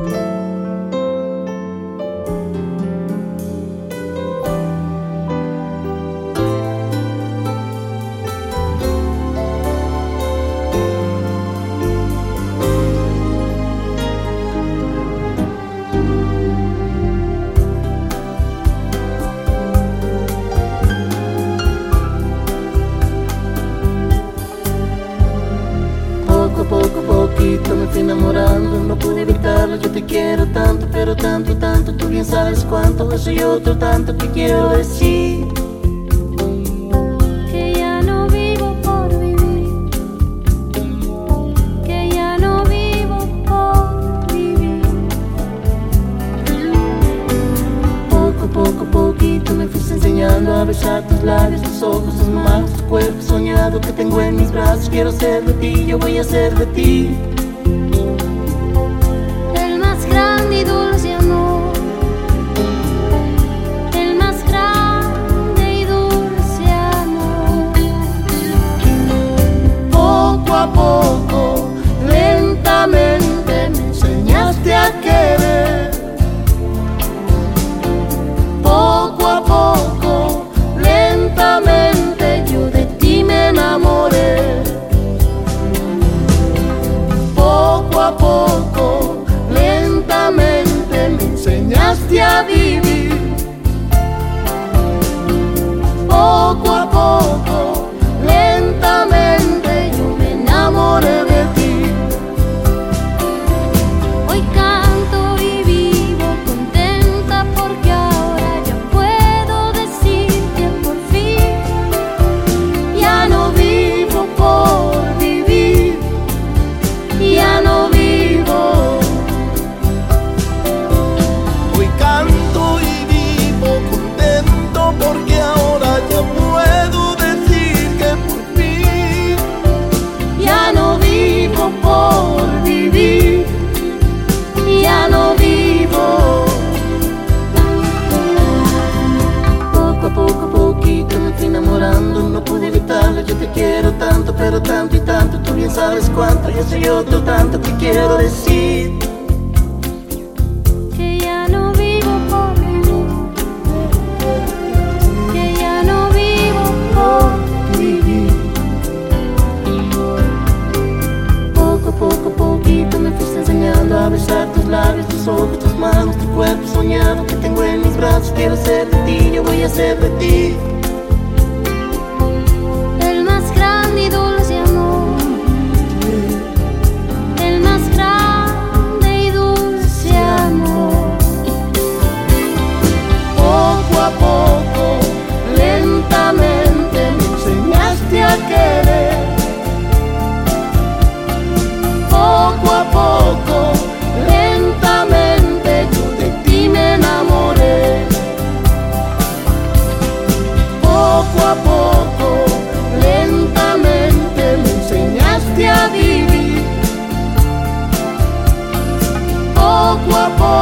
Poco a poquito me fui enamorando, no pude evitarlo, yo te quiero tanto, pero tanto, tanto, tú bien sabes cuánto, eso y otro tanto que quiero decir. Que ya no vivo por vivir, que ya no vivo por vivir. Poco a poquito me fuiste enseñando a besar tus labios, tus ojos, tus manos, tu cuerpo soñado que tengo en mis brazos. Quiero ser de ti, yo voy a ser de ti. El más grande y dulce amor, el más grande y dulce amor. Poco a poco, lentamente me enseñaste a querer. Poco a poco, lentamente yo de ti me enamoré. Poco a poco, lentamente me enseñaste a vivir. Poco a poco, lentamente yo me enamoré de ti. Hoy canto y vivo contenta porque ahora ya puedo decir que por fin Ya no vivo por vivir, ya no vivo. Hoy canto y vivo contento porque ahora ya puedo decir que por fin ya no vivo por vivir, ya no vivo. Poco a poquito me fui enamorando, no pude evitarlo, yo te quiero tanto, pero tanto y tanto, tú bien sabes cuánto, yo soy otro tanto que quiero decir. que ya no vivo por vivir, que ya no vivo por Vivir. Poco a poquito me fuiste enseñando a besar tus labios, tus ojos, tus manos, tu cuerpo soñado que tengo en mis brazos. Quiero ser de ti, yo voy a ser de ti. el más grande y dulce amor, el más grande y dulce amor. Poco a poco, lentamente me enseñaste a querer. Poco a poco, lentamente yo de ti me enamoré. Poco a poco, lentamente me enseñaste a vivir. Poco a poco.